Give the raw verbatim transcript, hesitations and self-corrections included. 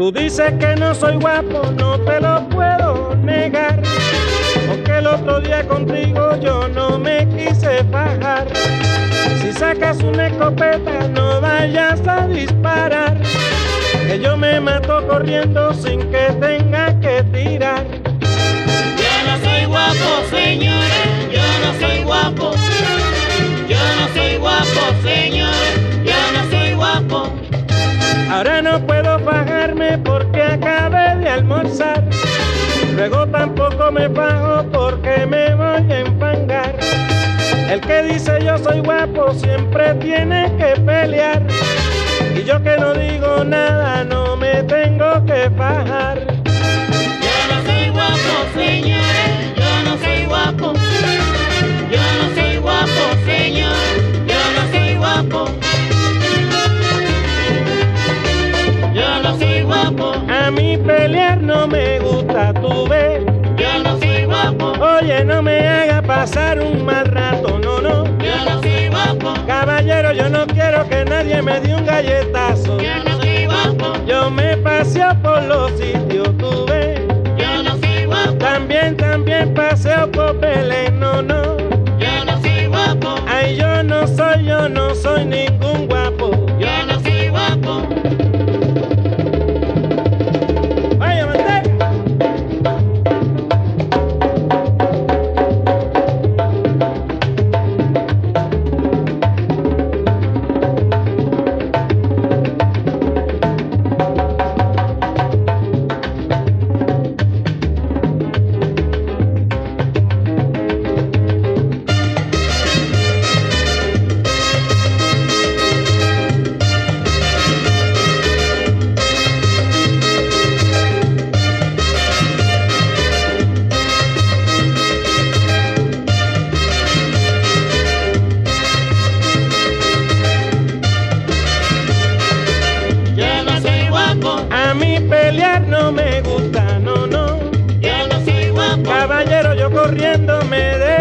Tú dices que no soy guapo, no te lo puedo negar, porque el otro día contigo yo no me quise fajar. Si sacas una escopeta no vayas a disparar, que yo me mato corriendo sin que tenga que tirar. Yo no soy guapo, señores, yo no soy guapo. Yo no soy guapo, señores, yo no soy guapo. Ahora no puedo fajarme porque acabé de almorzar. Luego tampoco me fajo porque me voy a enfangar. El que dice yo soy guapo siempre tiene que pelear, y yo que no digo nada no me tengo que fajar. Yo no soy guapo, señores, yo no soy guapo. Yo no soy guapo, señores, yo no soy guapo. Yo no soy guapo. A mí pelear no me gusta, tú ves. Yo no soy guapo. Oye, no me haga pasar un mal rato, no, no. Yo no soy guapo. Caballero, yo no quiero que nadie me dé un galletazo. Yo no soy guapo. Yo me paseo por los sitios, tú ves. Yo no soy guapo. También, también paseo por Belén, no, no. Yo no soy guapo. Ay, yo no soy, yo no soy ningún guapo. Yo no soy guapo. Vaya, manteca. A mí pelear no me gusta, no, no. Yo no soy guapo. Caballero, yo corriendo me de